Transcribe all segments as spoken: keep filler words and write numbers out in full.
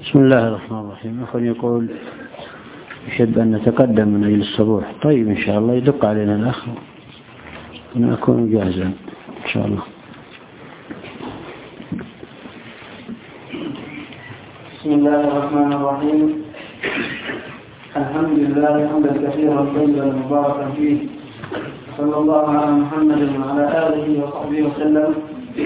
بسم الله الرحمن الرحيم. أخ يقول يحب أن نتقدم من أجل الصبوح. طيب إن شاء الله يدق علينا الأخ أن أكون جاهزا إن شاء الله. بسم الله الرحمن الرحيم. الحمد لله حمدا كثيرا طيبا مباركا فيه، صلى الله على محمد وعلى آله وصحبه وسلم.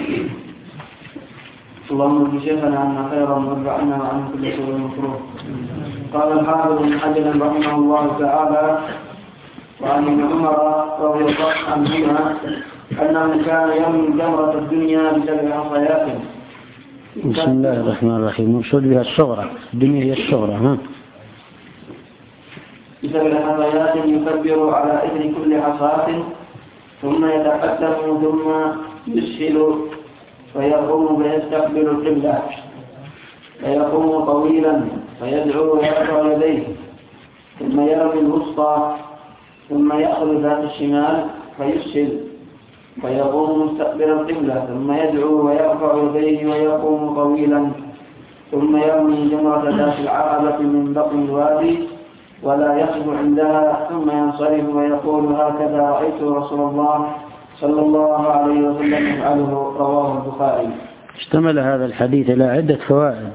اللهم اجعل شيخنا عنا خيرا وارفع عنا وعن كل سوء مكروه. قال الحافظ ابن حجر رحمه الله تعالى: وعن ابن عمر رضي الله عنهما انه كان يرمي جمرة الدنيا بسبع حصيات. بسم الله الرحمن الرحيم. مقصود بها الصغرى، الدنيا هي الصغرى. ها بسبع حصيات يكبر على اثر كل حصاة، ثم يتقدم ثم يسهل فيقوم فيستقبل القبلة، فيقوم طويلا فيدعو ويرفع يديه، ثم يرمي الوسطى، ثم يأخذ ذات الشمال فيسهل فيقوم مستقبل القبلة، ثم يدعو ويرفع يديه ويقوم طويلا، ثم يرمي جمرة ذات العقبة من بطن الوادي ولا يقف عندها، ثم ينصرف ويقول: هكذا رأيت رسول الله صلى الله عليه وسلم يفعله. رواه البخاري. اشتمل هذا الحديث على عدة فوائد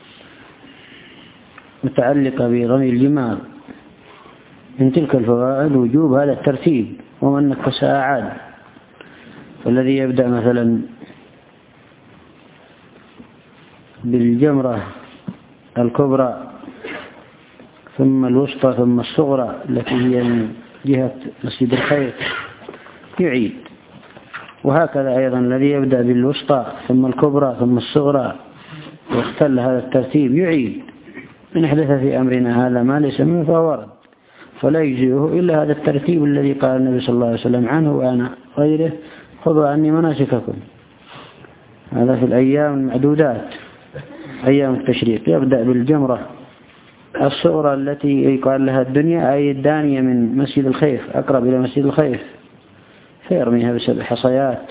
متعلقة برمي الجمار. من تلك الفوائد وجوب هذا الترتيب، ومن نكس أعاد. فالذي يبدأ مثلا بالجمرة الكبرى ثم الوسطى ثم الصغرى التي هي من جهة مسجد الخير يعيد، وهكذا أيضا الذي يبدأ بالوسطى ثم الكبرى ثم الصغرى واختل هذا الترتيب يعيد. من أحدث في أمرنا هذا ما ليس منه فهو ورد، فلا يجزئه إلا هذا الترتيب الذي قال النبي صلى الله عليه وسلم عنه وأنا غيره: خذوا عني مناسككم. هذا في الأيام المعدودات، أيام التشريق. يبدأ بالجمرة الصغرى التي يقال لها الدنيا، أي الدانية من مسجد الخيف، أقرب إلى مسجد الخيف، فيرميها بسبع حصيات،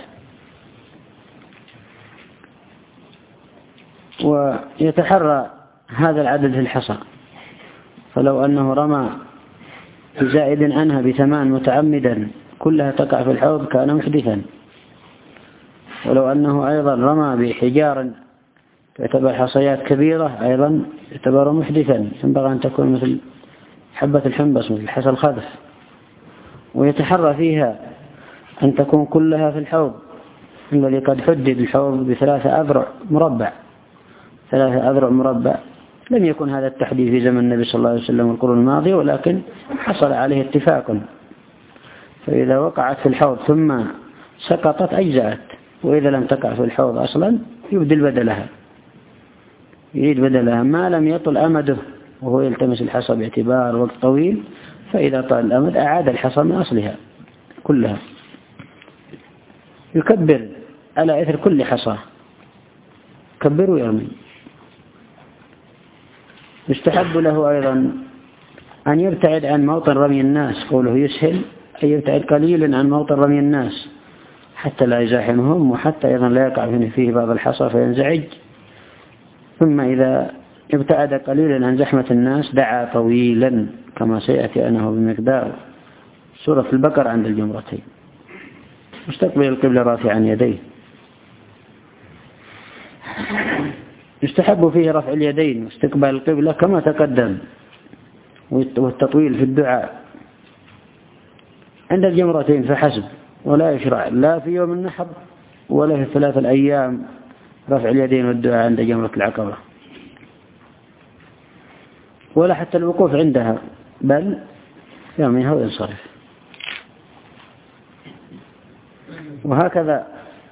ويتحرى هذا العدد في الحصى. فلو أنه رمى بزائد عنها بثمان متعمدا كلها تقع في الحوض كان محدثا. ولو أنه أيضا رمى بحجار تعتبر حصيات كبيرة أيضا يعتبر محدثا، ينبغي أن تكون مثل حبة الحنبس، مثل حصى الخذف. ويتحرى فيها أن تكون كلها في الحوض الذي قد حدد الحوض بثلاثة أذرع مربع، ثلاثة أذرع مربع. لم يكن هذا التحديد في زمن النبي صلى الله عليه وسلم والقرون الماضية، ولكن حصل عليه اتفاق. فإذا وقعت في الحوض ثم سقطت أجزأت، وإذا لم تقع في الحوض أصلا يبدل بدلها، يريد بدلها ما لم يطل أمده، وهو يلتمس الحصى باعتبار وقت طويل. فإذا طال الأمد أعاد الحصى من أصلها كلها. يكبر على إثر كل حصى، كبر ويرمي. يستحب له أيضا أن يبتعد عن موطن رمي الناس. قوله يسهل أن يبتعد قليلا عن موطن رمي الناس حتى لا يزاحمهم، وحتى أيضا لا يقع فيه بعض الحصى فينزعج. ثم إذا ابتعد قليلا عن زحمة الناس دعا طويلا، كما سيأتي أنه بمقدار سورة البقرة عند الجمرتين. مستقبل القبلة رافعا يديه. يستحب فيه رفع اليدين واستقبال القبلة كما تقدم، والتطويل في الدعاء عند الجمرتين فحسب، ولا يشرع لا في يوم النحر ولا في الثلاث الأيام رفع اليدين والدعاء عند جمرة العقبة، ولا حتى الوقوف عندها، بل يرميها وينصرف. وهكذا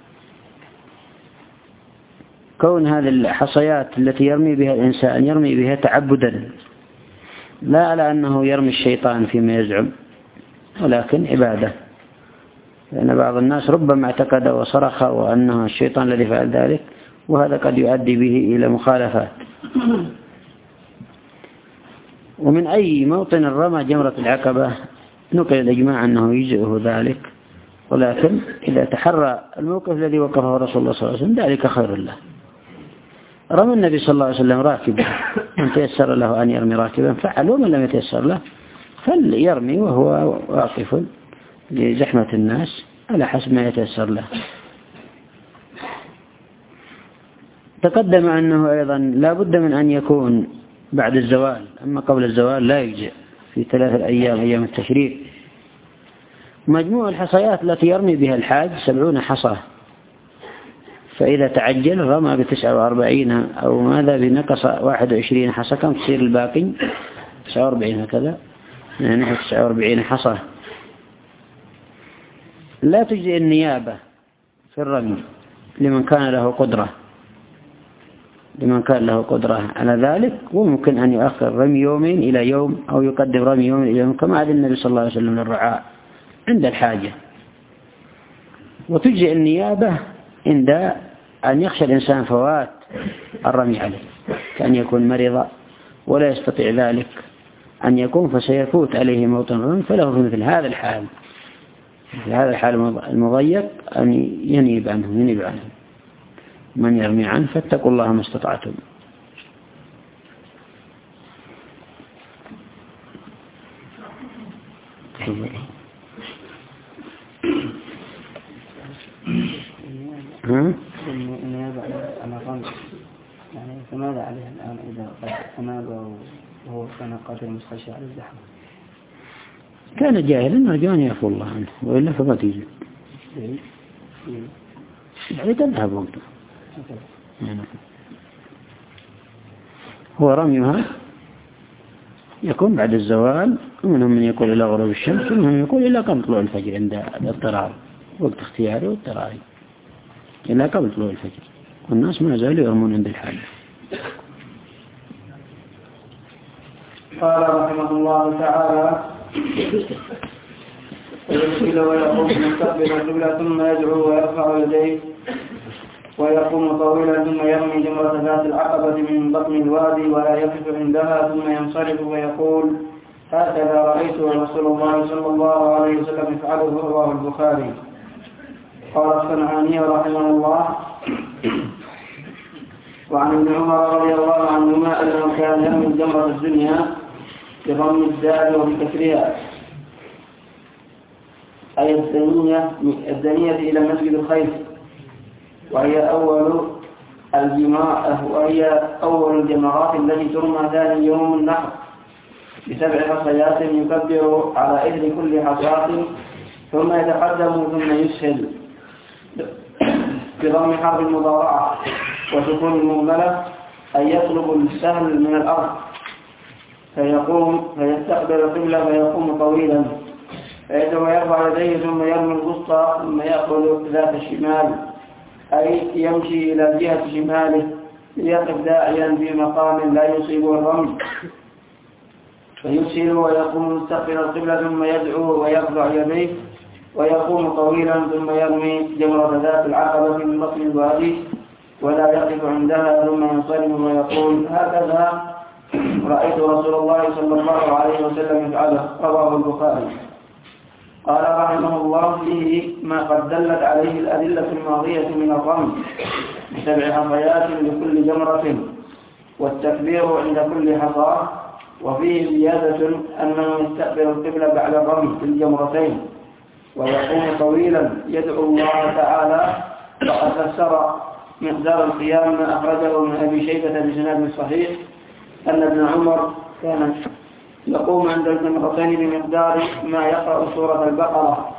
كون هذه الحصيات التي يرمي بها الإنسان يرمي بها تعبدا، لا على أنه يرمي الشيطان فيما يزعم، ولكن عبادة. لأن بعض الناس ربما اعتقد وصرخ وأنه الشيطان الذي فعل ذلك، وهذا قد يؤدي به إلى مخالفات. ومن أي موطن رمى جمرة العقبة نقل الإجماع أنه يجزئه ذلك، ولكن إذا تحرى الموقف الذي وقفه رسول الله صلى الله عليه وسلم ذلك خير له. رمى النبي صلى الله عليه وسلم راكبا، من تيسر له أن يرمي راكبا فعل، ومن لم يتيسر له فليرمي وهو واقف لزحمة الناس على حسب ما يتيسر له. تقدم أنه أيضا لا بد من أن يكون بعد الزوال، أما قبل الزوال لا يجزئ في ثلاثة أيام أيام التشريق. مجموع الحصيات التي يرمي بها الحاج سبعون حصى، فإذا تعجل رمى بتسعة وأربعين أو ماذا بنقص واحد وعشرين حصى، كم تصير الباقي؟ تسعة وأربعين هكذا، نحو تسعة وأربعين حصى. لا تجزئ النيابة في الرمي لمن كان له قدرة لمن كان له قدرة على ذلك، وممكن أن يؤخر رمي يومين إلى يوم أو يقدم رمي يومين إلى يوم كما أذن النبي صلى الله عليه وسلم للرعاء عند الحاجة. وتجزئ النيابة عند أن يخشى الإنسان فوات الرمي عليه، كأن يكون مريضا ولا يستطيع ذلك أن يكون فسيفوت عليه موطن الرمي، فله في مثل هذا الحال في هذا الحال المضيق أن ينيب عنه ينيب عنه من يرمي عنه، فاتقوا الله ما استطعتم. ها؟ يعني فماذا عليه الآن إذا أناب وهو كان قادر مستشفى على الزحمة؟ كان جاهلا نرجو أن يعفو الله عنه، وإلا فما تيجي يعني تذهب وقته. هو رميها يكون بعد الزوال، ومنهم من يقول إلى غروب الشمس، ومنهم من يقول إلى قبل طلوع الفجر عند الاضطرار، وقت اختياري واضطراري إلى قبل طلوع الفجر، والناس ما زالوا يرمون عند الحاجة. قال رحمه الله تعالى: ويرسل ويقوم مستقبل القبلة ثم يدعو ويرفع يديه ويقوم طويلا ثم يرمي جمرة ذات العقبة من بطن الوادي ولا يقف عندها ثم ينصرف ويقول: هكذا رأيت رسول الله صلى الله عليه وسلم يفعله. رواه البخاري. قال الصنعاني رحمه الله: وعن ابن عمر رضي الله عنهما أنه كان يرمي جمرة الدنيا بضم الدال وبكسرها، أي الدنية الدنية إلى مسجد الخيف، وهي أول الجماعة وهي أول الجمرات التي ترمى ثاني يوم النحر بسبع حصيات يكبر على إثر كل حصاة ثم يتقدم ثم يسهل بضم حرف المضارعة وسكون المهملة، أن يطلب السهل من الأرض فيقوم فيستقبل القبلة فيقوم طويلا فيدعو ويرفع يديه ثم يرمي الوسطى ثم يأخذ ذات الشمال، أي يمشي إلى جهة شماله ليقف داعيا في مقام لا يصيبه الرمي فيسهل ويقوم مستقبل القبلة ثم يدعو ويرفع يديه ويقوم طويلا ثم يرمي جمرة ذات العقبة من بطن الوادي ولا يقف عندها ثم ينصرم ويقول: هكذا رأيت رسول الله صلى الله عليه وسلم يفعله. رواه البخاري. قال رحمه الله: فيه ما قد دلت عليه الأدلة الماضية من الرمي بسبع حصيات لكل جمرة والتكبير عند كل حصاة، وفيه زيادة أنه يستقبل القبلة بعد الرمي في الجمرتين ويقوم طويلا يدعو الله تعالى. فقد فسر مقدار القيام ما أخرجه من أبي شيبة بسند صحيح أن ابن عمر كان يقوم عند الجمرتين بمقدار ما يقرأ سورة البقرة،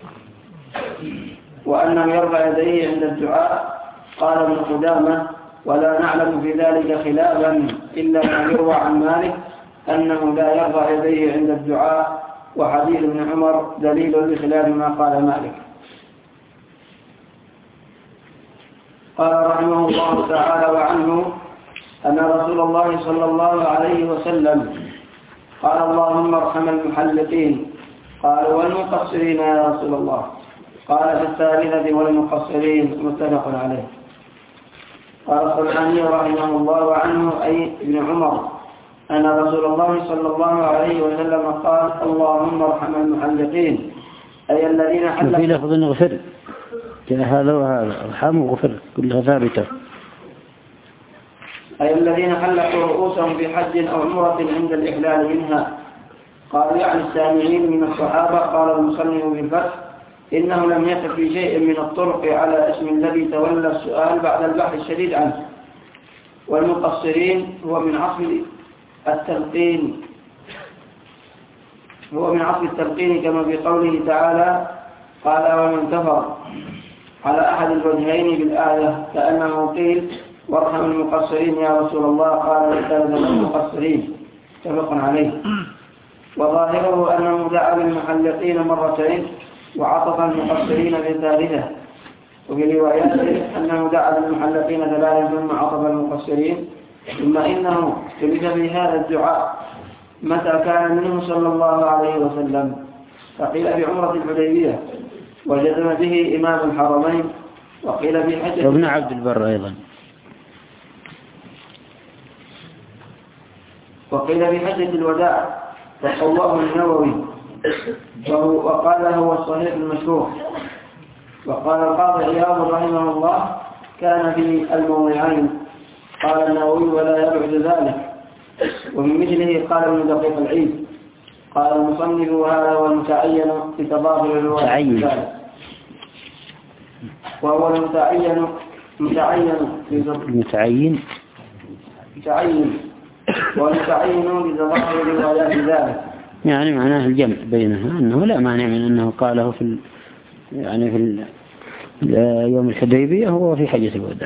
وأنه يرفع يديه عند الدعاء. قال ابن قدامة: ولا نعلم في ذلك خلافا إلا ما يروى عن مالك أنه لا يرفع يديه عند الدعاء، وحديث ابن عمر دليل بخلاف ما قال مالك. قال رحمه الله تعالى: وعنه أن رسول الله صلى الله عليه وسلم قال: اللهم ارحم المحلقين. قال: والمقصرين يا رسول الله؟ قال: في الثالثة والمقصرين. متفق عليه. قال الصنعاني رحمه الله: وعنه أي ابن عمر أن رسول الله صلى الله عليه وسلم قال: اللهم ارحم المحلقين، أي الذين حلقوا. في لفظ اغفر هذا وهذا، ارحم وغفر كلها ثابتة. أي الذين حلقوا رؤوسهم في حج أو عمرة عند الإحلال منها. قال يعني السامعين من الصحابة. قال المصنف بالفتح إنه لم يكن في شيء من الطرق على اسم الذي تولى السؤال بعد البحث الشديد عنه. والمقصرين هو من عصر التلقين هو من عصر التلقين كما في قوله تعالى قال ومن كفر على أحد الوجهين بالآية كأنه قيل وارحم المقصرين يا رسول الله قال لكان المقصرين متفق عليه. وظاهره أنه دعا للمحلقين مرتين وعطف المقصرين بالثالثة. وفي روايات أنه دعا للمحلقين ثلاثا ثم عطف المقصرين. ثم إنه اختلف في هذا الدعاء متى كان منه صلى الله عليه وسلم. فقيل في عمرة الحديبية وجزم به إمام الحرمين. وقيل في حجة ابن عبد البر أيضا وقيل في حجة الوداع وقواه النووي وقال هو الصحيح المشهور. وقال القاضي عياض رحمه الله كان في الموضعين. قال النووي ولا يبعد ذلك. ومن مثله قال ابن دقيق العيد. قال المصنف وهذا هو المتعين بتضافر الروايات وهو المتعين متعين متعين متعين والمتعين بتضافر الروايات ذلك. يعني معناه الجمع بينها أنه لا مانع من أنه قاله في ال... يعني في ال... يوم الحديبية هو في حجة الوداع.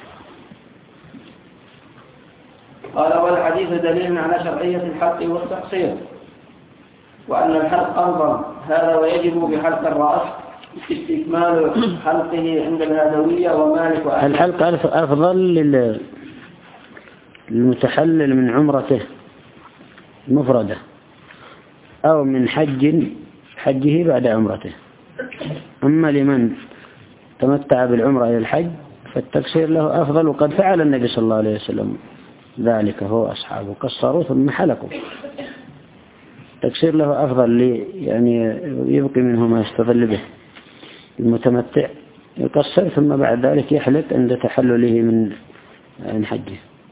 قال والحديث دليل على شرعية الحلق والتقصير وأن الحلق أفضل هذا ويجب بحلق الرأس استكمال حلقه عند الهدوية ومالك وأهل. الحلق أفضل لل... للمتحلل من عمرته مفردة أو من حج حجه بعد عمرته. أما لمن تمتع بالعمرة إلى الحج فالتقصير له أفضل. وقد فعل النبي صلى الله عليه وسلم ذلك هو أصحابه قصروا ثم حلقوا. التقصير له أفضل لي يعني يبقي منه ما يستظل به. المتمتع يقصر ثم بعد ذلك يحلق عند تحلله من حجه.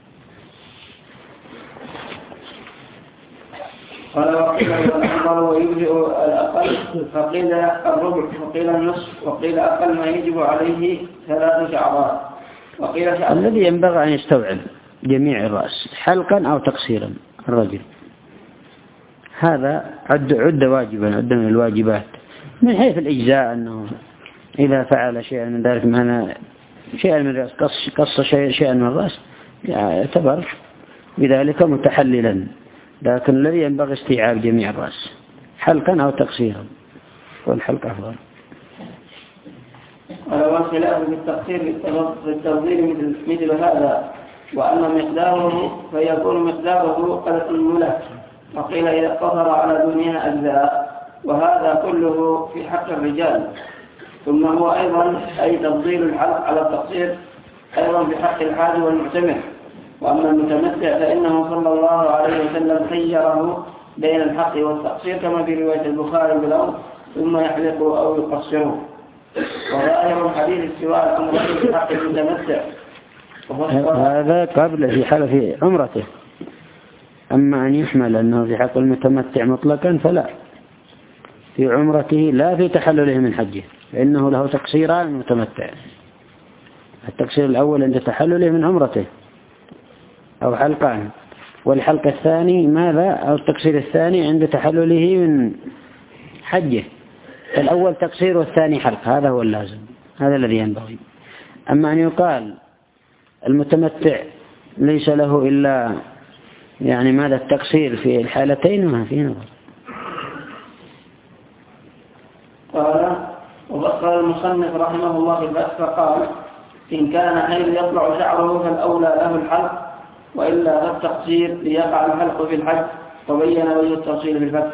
قال وقيل الأفضل ويجزئ الأقل فقيل الربع وقيل النصف وقيل أقل ما يجب عليه ثلاث شعرات. وقيل شعرات. الذي ينبغي أن يستوعب جميع الرأس حلقا أو تقصيرا الرجل هذا عد عد واجبا عد من الواجبات من حيث الإجزاء أنه إذا فعل شيئا من ذلك معنا شيئا من الرأس قص, قص شيئا شيئا من الرأس يعتبر بذلك متحللا. لكن الذي ينبغي استيعاب جميع الرأس حلقا أو تقصيرا والحلق أفضل. ولو الخلاف بالتقصير بالتفضيل مثل, مثل هذا وأن مقداره فيكون مقداره قد أنمله. وقيل إذا اقتصر على دنيا أجزاء وهذا كله في حق الرجال. ثم هو أيضا أي تفضيل الحلق على التقصير أيضا في حق الحاج والمعتمر. وأما المتمتع فإنه صلى الله عليه وسلم خيره بين الحق والتقصير كما في رواية البخاري بالأمر ثم يحلقه أو يقصره. وظاهر الحديث استواء الأمر في حق المتمتع هذا قبل في حال في عمرته. أما أن يحمل أنه في حق المتمتع مطلقا فلا في عمرته لا في تحلله من حجه فإنه له تقصيران المتمتع. التقصير الأول عند تحلله من عمرته أو حلقان والحلقة الثاني ماذا أو التقصير الثاني عند تحلله من حجه. الأول تقصير والثاني حلق هذا هو اللازم هذا الذي ينبغي. أما أن يقال المتمتع ليس له إلا يعني ماذا التقصير في الحالتين ما فيه نظر. قال وقال المصنف رحمه الله في الفتح فقال إن كان حيث يطلع شعره فالأولى له الحلق وإلا فالتقصير ليقع الحلق في الحج. وبين وجه التفصيل في الفتح.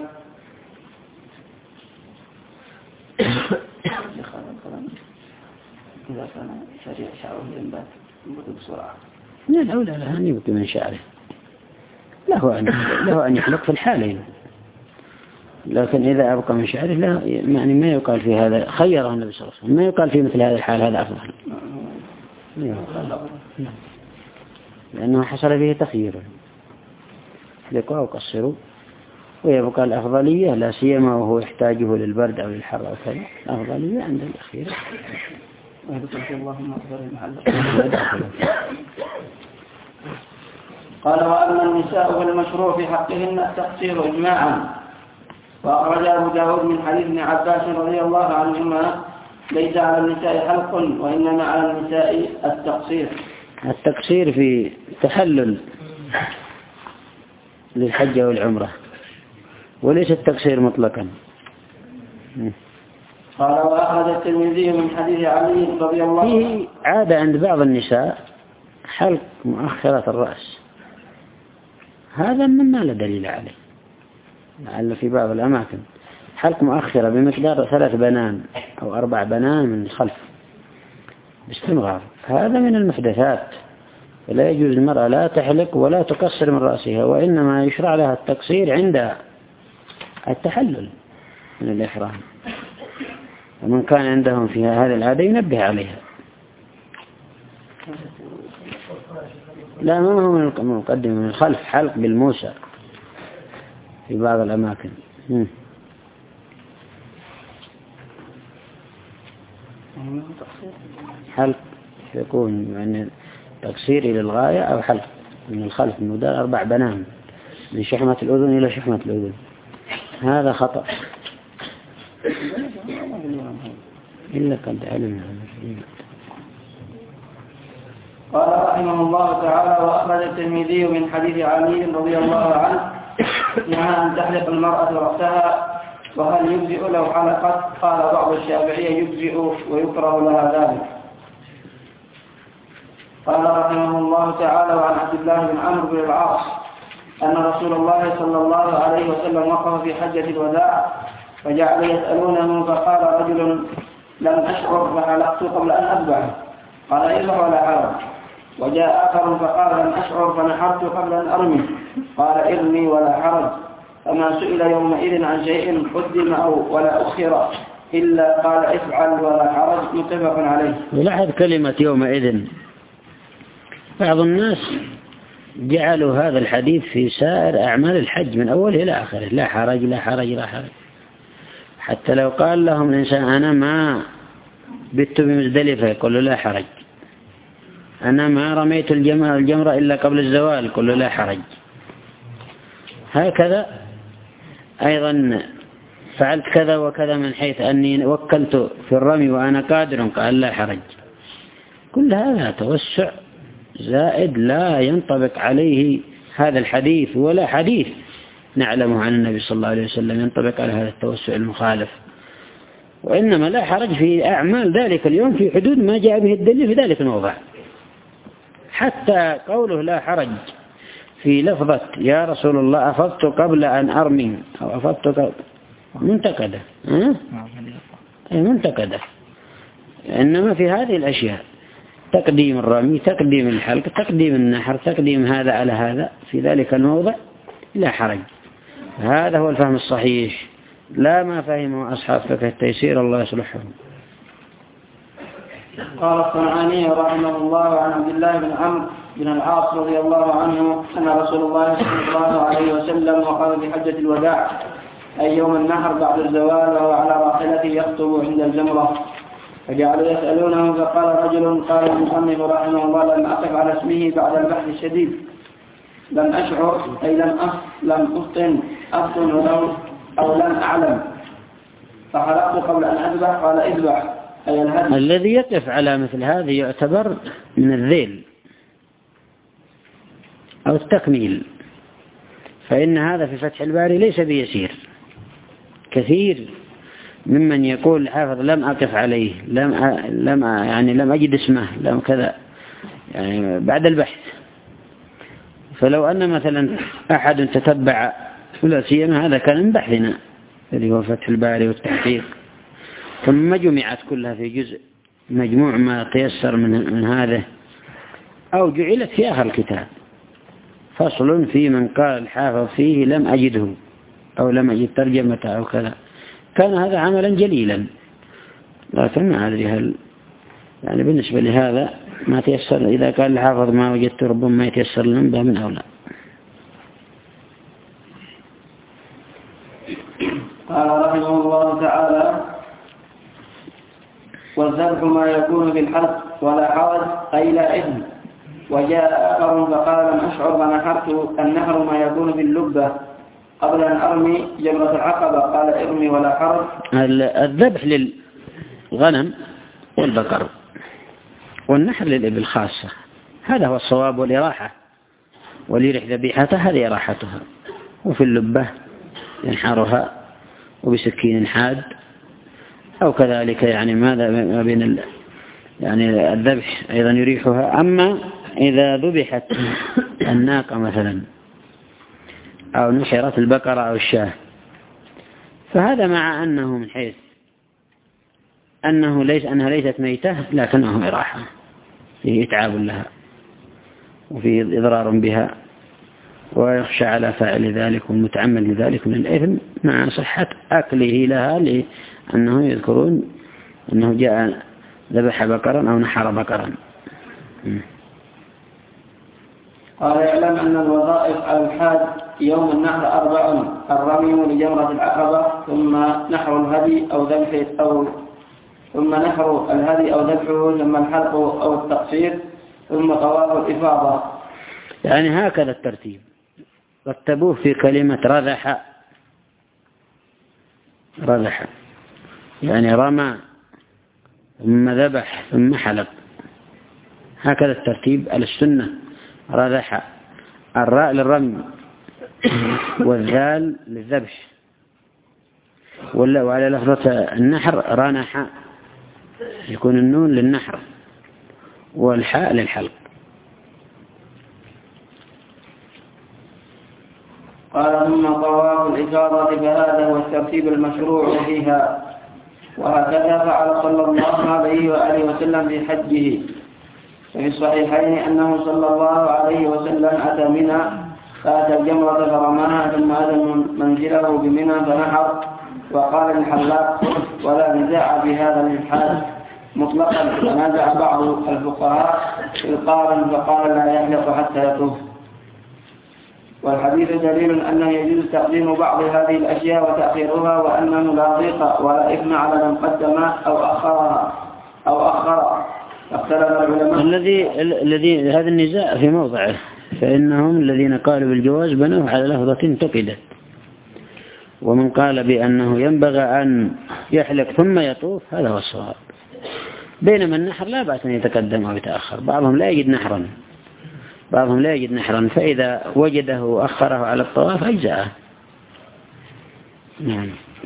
إذا كان سريع شعره ينبات ينبت بسرعة لا الأولى له أن يبقي من شعره له أن له أن يحلق في الحالين. لكن إذا أبقى من شعره لا يعني ما يقال في هذا خيره النبي صلى الله عليه وسلم ما يقال في مثل هذا الحال هذا أفضل. لأنه حصل فيه تخيير، احلقوا أو قصروا، ويبقى الأفضلية لا سيما وهو يحتاجه للبرد أو للحر أو كذا، الأفضلية عند الأخير. قال وأما النساء فالمشروع في حقهن التقصير إجماعا. وأخرج أبو داود من حديث ابن عباس رضي الله عنهما ليس على النساء حلق وإنما على النساء التقصير. التقصير في تحلل للحجة والعمرة، وليس التقصير مطلقا. قال وأخرج الترمذي من حديث علي رضي الله عنه فيه عادة عند بعض النساء حلق مؤخرة الرأس، هذا مما لا دليل عليه، لعل في بعض الأماكن حلق مؤخرة بمقدار ثلاث بنان أو أربع بنان من الخلف باستمرار، هذا من المحدثات، فلا يجوز المرأة لا تحلق ولا تقصر من رأسها، وإنما يشرع لها التقصير عند التحلل من الإحرام، ومن كان عندهم فيها هذه العادة ينبه عليها. لا، ما هو من المقدمة، من الخلف، حلق بالموسى في بعض الأماكن. حلق يكون يعني تقصير إلى الغاية، أو حلق من الخلف من مدار أربع بنان من شحمة الأذن إلى شحمة الأذن، هذا خطأ إلا قد علمنا. قال رحمه الله تعالى وأخرج الترمذي من حديث علي رضي الله عنه نهى أن تحلق المرأة رأسها وهل يجزئ لو حلقت؟ قال بعض الشافعية يجزئ ويكره لها ذلك. قال رحمه الله تعالى وعن عبد الله بن عمرو بن العاص أن رسول الله صلى الله عليه وسلم وقف في حجة الوداع فجعل يسألونه فقال رجل لم أشعر فحلقت قبل أن أذبح، قال إذبح ولا حرج. وجاء آخر فقال لم أشعر فنحرت قبل أن أرمي، قال ارمي ولا حرج. فما سئل يومئذ عن شيء قدم أو ولا أخر إلا قال افعل ولا حرج، متفق عليه. ولاحظ كلمة يومئذ، بعض الناس جعلوا هذا الحديث في سائر أعمال الحج من أوله إلى آخره، لا حرج لا حرج لا حرج، حتى لو قال لهم الإنسان أنا ما بت بمزدلفة يقول له لا حرج، أنا ما رميت الجمرة الجمرة إلا قبل الزوال يقول له لا حرج. هكذا أيضا فعلت كذا وكذا من حيث أني وكلت في الرمي وأنا قادر قال لا حرج. كل هذا توسع زائد لا ينطبق عليه هذا الحديث ولا حديث نعلمه عن النبي صلى الله عليه وسلم ينطبق على هذا التوسع المخالف، وإنما لا حرج في أعمال ذلك اليوم في حدود ما جاء به الدليل في ذلك الموضع. حتى قوله لا حرج في لفظة يا رسول الله أفضت قبل أن أرمي أو أفضت قبل منتقدة أه؟ منتقدة، إنما في هذه الأشياء تقديم الرمي، تقديم الحلق، تقديم النحر، تقديم هذا على هذا في ذلك الموضع لا حرج. هذا هو الفهم الصحيح، لا ما فهمه أصحاب فقه التيسير الله يصلحهم. قال الصنعاني رحمه الله عن عبد الله بن عمرو بن العاص رضي الله عنه أن رسول الله صلى الله عليه وسلم وقال في حجة الوداع أي يوم النحر بعد الزوال وهو على راحلته يخطب عند الجمرة، فجعلوا يسألونه فقال رجل قال المصنف رحمه الله لم أقف على اسمه بعد البحث الشديد، لم أشعر أي لم أف لم أفطن أفطن ولو أو لم أعلم، فحلقت قبل أن أذبح، قال اذبح أي الهدي. الذي يقف على مثل هذه يعتبر من الذيل أو التكميل، فإن هذا في فتح الباري ليس بيسير. كثير ممن يقول حافظ لم أقف عليه، لم أ... لم أ... يعني لم أجد اسمه، لم كذا، يعني بعد البحث. فلو أن مثلا أحد تتبع ولا سيما هذا كان من بحثنا الذي هو فتح الباري والتحقيق، ثم جمعت كلها في جزء مجموع ما تيسر من, من هذا، أو جعلت في آخر الكتاب فصل في من قال الحافظ فيه لم أجده أو لم أجد ترجمته أو كذا، كان هذا عملا جليلا. لكن ما أدري هل يعني بالنسبة لهذا ما تيسر، إذا قال الحافظ ما وجدت ربما يتيسر لنا من أولى. قال رحمه الله تعالى: والذبح ما يكون بالحلق ولا حرج أي لا إثم. وجاء آخر فقال: لم أشعر فنحرت النحر ما يكون باللبة قبل أن أرمي جمرة العقبة، قال: ارمي ولا حرج. الذبح للغنم والبقر والنحر للإبل خاصة، هذا هو الصواب والإراحة، وليرح ذبيحتها هذه إراحتها. وفي اللبة ينحرها وبسكين حاد أو كذلك، يعني ماذا ما بين ال... يعني الذبح أيضا يريحها. أما إذا ذبحت الناقة مثلا أو نحرت البقرة أو الشاة فهذا مع أنه من حيث أنه ليس أنها ليست ميتة لكنه إراحة، فيه إتعاب لها وفيه إضرار بها، ويخشى على فاعل ذلك والمتعمد لذلك من الإثم مع صحة أكله لها، لأنه يذكرون أنه جاء ذبح بقرا أو نحر بقرا. قال: اعلم أن الوظائف على الحاج يوم النحر أربع: الرمي لجمرة العقبة، ثم نحر الهدي أو ذبح أو ثم نحر الهدي أو ذبحه، ثم الحلق أو التقصير، ثم طواف الإفاضة. يعني هكذا الترتيب رتبوه في كلمة رذح. رذح يعني رمى ثم ذبح ثم حلق، هكذا الترتيب على السنة. رذح الراء للرمي والذال للذبح، وعلى لفظة النحر رنح يكون النون للنحر والحاء للحلق. قال: ثم طواف الإفاضة، فهذا هو الترتيب المشروع فيها، وهكذا فعل صلى الله عليه وآله وسلم في حجه. ففي الصحيحين أنه صلى الله عليه وسلم أتى منى فأتى الجمرة فرماها، ثم أتى منزله بمنى فنحر، وقال للحلاق: ولا نزاع بهذا الحاج مطلقا. تنازع بعض الفقهاء في القارن فقال: لا يحلق حتى يطوف. والحديث دليل أنه يجوز تقديم بعض هذه الأشياء وتأخيرها، وأنه لا ضيق ولا إثم على من قدم أو أخرها أو أخر. اختلف العلماء. الذي الذي هذا النزاع في موضعه، فإنهم الذين قالوا بالجواز بنوه على لفظة انتقدت، ومن قال بأنه ينبغي أن يحلق ثم يطوف هذا هو الصواب. بينما النحر لا بأس أن يتقدم أو يتأخر، بعضهم لا يجد نحرا بعضهم لا يجد نحرا فإذا وجده وأخره على الطواف أجزأه. نعم.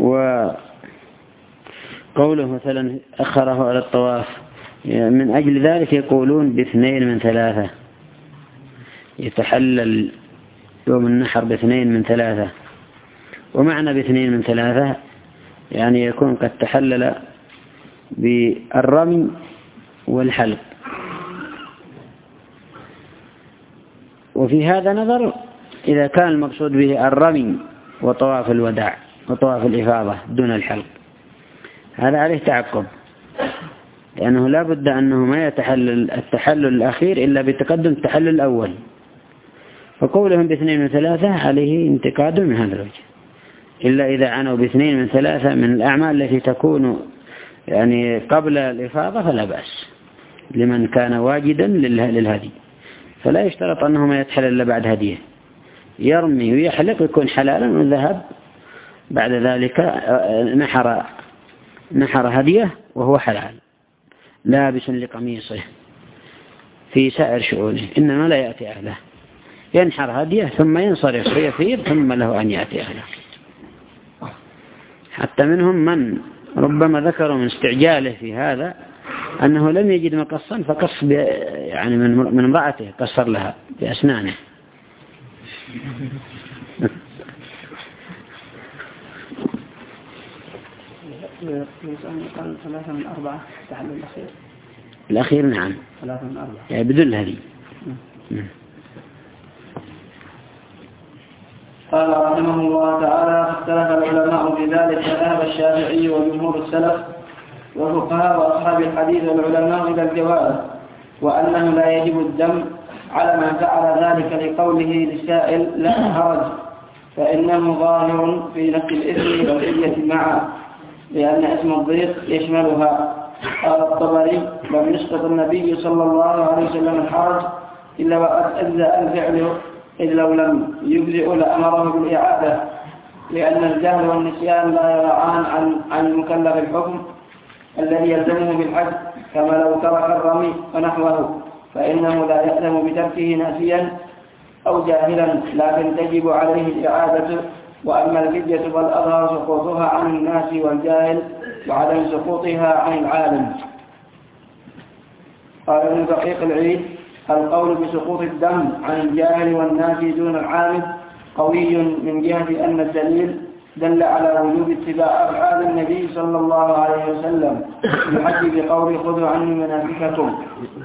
وقوله مثلا أخره على الطواف من أجل ذلك يقولون باثنين من ثلاثة، يتحلل يوم النحر باثنين من ثلاثة. ومعنى باثنين من ثلاثة يعني يكون قد تحلل بالرمي والحلق. وفي هذا نظر إذا كان المقصود به الرمي وطواف الوداع وطواف الإفاضة دون الحلق، هذا عليه تعقب، لأنه لا بد أنه ما يتحلل التحلل الأخير إلا بتقدم التحلل الأول. فقولهم باثنين من ثلاثة عليه انتقاد من هذا الوجه، إلا إذا عنوا باثنين من ثلاثة من الأعمال التي تكون يعني قبل الإفاضة فلا بأس لمن كان واجدا للهدي، فلا يشترط أنه ما يتحلل إلا بعد هديه، يرمي ويحلق يكون حلالا وذهب بعد ذلك نحر نحر هديه وهو حلال لابس لقميصه في سائر شؤونه، إنما لا يأتي أهله، ينحر هديه ثم ينصرف ويفيض ثم له أن يأتي أهله. حتى منهم من ربما ذكروا من استعجاله في هذا أنه لم يجد مقصا فقص يعني من من امرأته قصر لها بأسنانه. قال ثلاثة من أربعة تحلل الأخير. الأخير نعم. ثلاثة من أربعة. يعني بدل هذه. قال رحمه الله تعالى: اختلف العلماء في ذلك، فذهب الشافعي وجمهور السلف وفقهاء وأصحاب الحديث والعلماء إلى الجواز، وأنه لا يجب الدم على من فعل ذلك لقوله للسائل لا حرج، فإنه ظاهر في نفس الإثم والفدية معا، لأن اسم الضيق يشملها. قال الطبري: لم يسقط النبي صلى الله عليه وسلم الحرج إلا وقد أجزأ الفعل، إذ لو لم يجزئ لأمره بالإعادة، لأن الجهل والنسيان لا يرعان عن عن المكلف الحكم الذي يلزمه بالحج، كما لو ترك الرمي ونحوه فإنه لا يأثم بتركه ناسيا أو جاهلا، لكن تجب عليه الإعادة. وأما الفدية فالأظهر سقوطها عن الناس والجاهل وعدم سقوطها عن العالم. قال ابن دقيق العيد: القول بسقوط الدم عن الجاهل والناس دون العامل قوي من جهة أن الدليل دل على وجوب اتباع أفعال النبي صلى الله عليه وسلم يحج بقول خذوا عني مناسككم.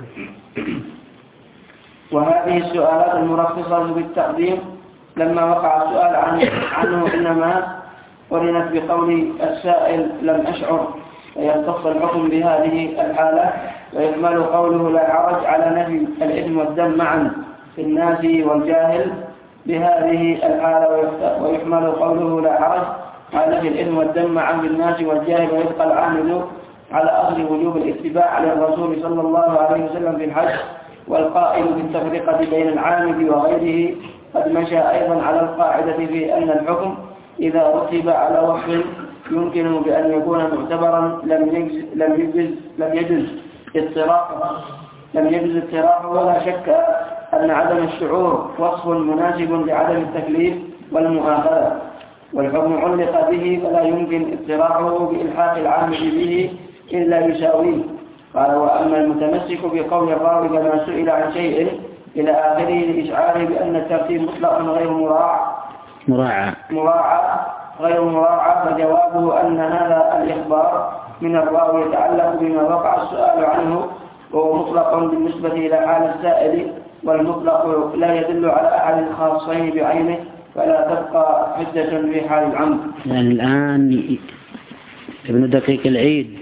وهذه السؤالات المرخصة بالتقديم لما وقع السؤال عنه إنما قرنت بقول السائل لم أشعر، فيختص الحكم بهذه الحالة، ويحمل قوله لا حرج على نفي الإثم والدم معا في الناس والجاهل بهذه الحالة، ويحمل قوله لا حرج على نفي الإثم والدم معا في الناس والجاهل، ويبقى العامل على أصل وجوب الاتباع للرسول صلى الله عليه وسلم في الحج. والقائل بالتفرقة بين العامل وغيره قد مشى أيضا على القاعدة في أن الحكم إذا رتب على وصف يمكن بأن يكون معتبرا لم يجز لم يجز لم يجز اضطراره لم يجز اضطراره ولا شك أن عدم الشعور وصف مناسب لعدم التكليف والمؤاخذة، والحكم علق به فلا يمكن اضطراره بإلحاق العامل به إلا يساويه. قال: وأما المتمسك بقول الراوي لما سئل عن شيء إلى آخره لإشعاره بأن الترتيب مطلق غير مراعى مراعى مراعى غير مراعى فجوابه أن هذا الإخبار من الراوي يتعلق بما وقع السؤال عنه، وهو مطلق بالنسبة إلى حال السائل، والمطلق لا يدل على أحد الخاصين بعينه، فلا تبقى حجة في حال العمد. يعني الآن ابن دقيق العيد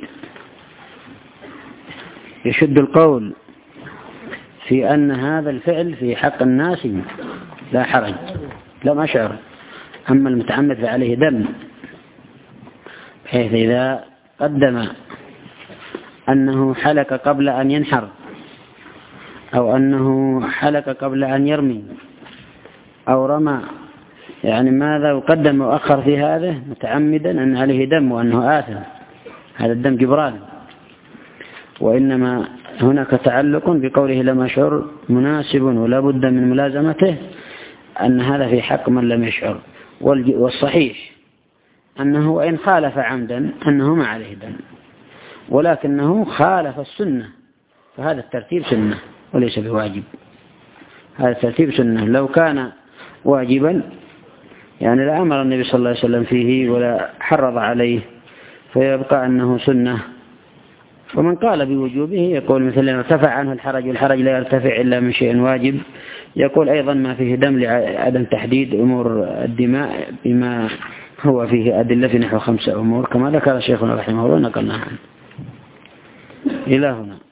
يشد القول في أن هذا الفعل في حق الناس لا حرج، لم أشعر. أما المتعمد فعليه دم، بحيث إذا قدم أنه حلق قبل أن ينحر أو أنه حلق قبل أن يرمي أو رمى، يعني ماذا يقدم وأخر في هذا متعمدا أن عليه دم وأنه آثم، هذا الدم جبران. وإنما هناك تعلق بقوله لم أشعر مناسب ولا بد من ملازمته، أن هذا في حق من لم يشعر. والصحيح أنه وإن خالف عمدا أنه ما عليه دم، ولكنه خالف السنة، فهذا الترتيب سنة وليس بواجب. هذا الترتيب سنة، لو كان واجبا يعني لا أمر النبي صلى الله عليه وسلم فيه ولا حرض عليه، فيبقى أنه سنة. ومن قال بوجوبه يقول مثل ما ارتفع عنه الحرج، والحرج لا يرتفع إلا من شيء واجب. يقول أيضا ما فيه دم لعدم تحديد أمور الدماء بما هو فيه أدلة في نحو خمسة أمور كما ذكر شيخنا رحمه الله نقلناها عنه. إلى هنا.